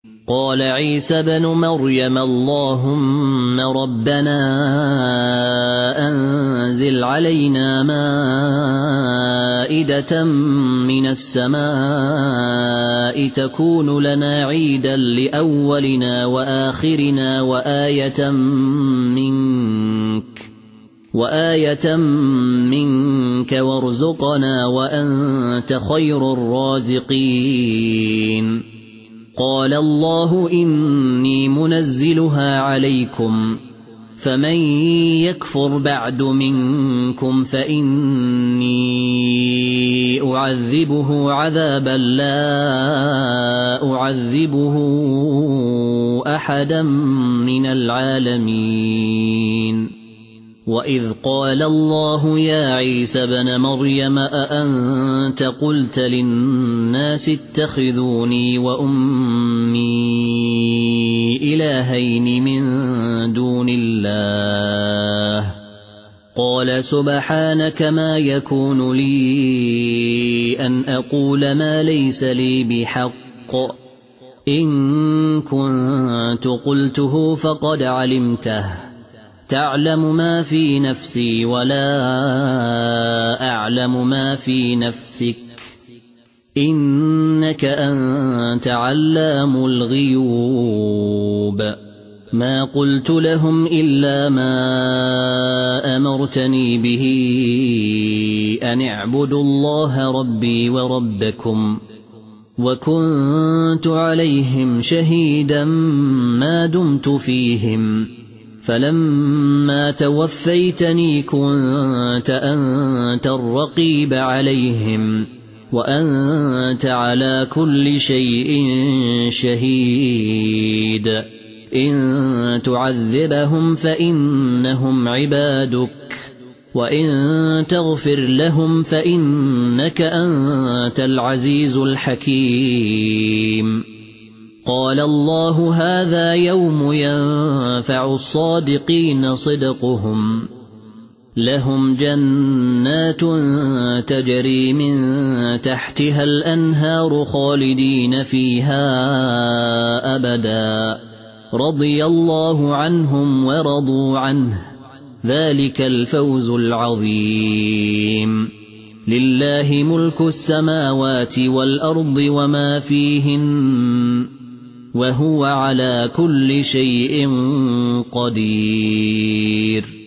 قال عيسى بن مريم اللهم ربنا أنزل علينا مائدة من السماء تكون لنا عيدا لأولنا وآخرنا وآية منك وارزقنا وأنت خير الرازقين قال الله إني منزلها عليكم فمن يكفر بعد منكم فإني أعذبه عذابا لا أعذبه أحدا من العالمين وإذ قال الله يا عيسى بن مريم أأنت قلت للناس اتخذوني وأمي إلهين من دون الله قال سبحانك ما يكون لي أن أقول ما ليس لي بحق إن كنت قلته فقد علمته تعلم ما في نفسي ولا أعلم ما في نفسك إنك أنت علام الغيوب ما قلت لهم إلا ما أمرتني به أن اعبدوا الله ربي وربكم وكنت عليهم شهيدا ما دمت فيهم فلما توفيتني كنت أنت الرقيب عليهم وأنت على كل شيء شهيد إن تعذبهم فإنهم عبادك وإن تغفر لهم فإنك أنت العزيز الحكيم قال الله هذا يوم ينفع الصادقين صدقهم لهم جنات تجري من تحتها الأنهار خالدين فيها أبدا رضي الله عنهم ورضوا عنه ذلك الفوز العظيم لله ملك السماوات والأرض وما فيهن وهو على كل شيء قدير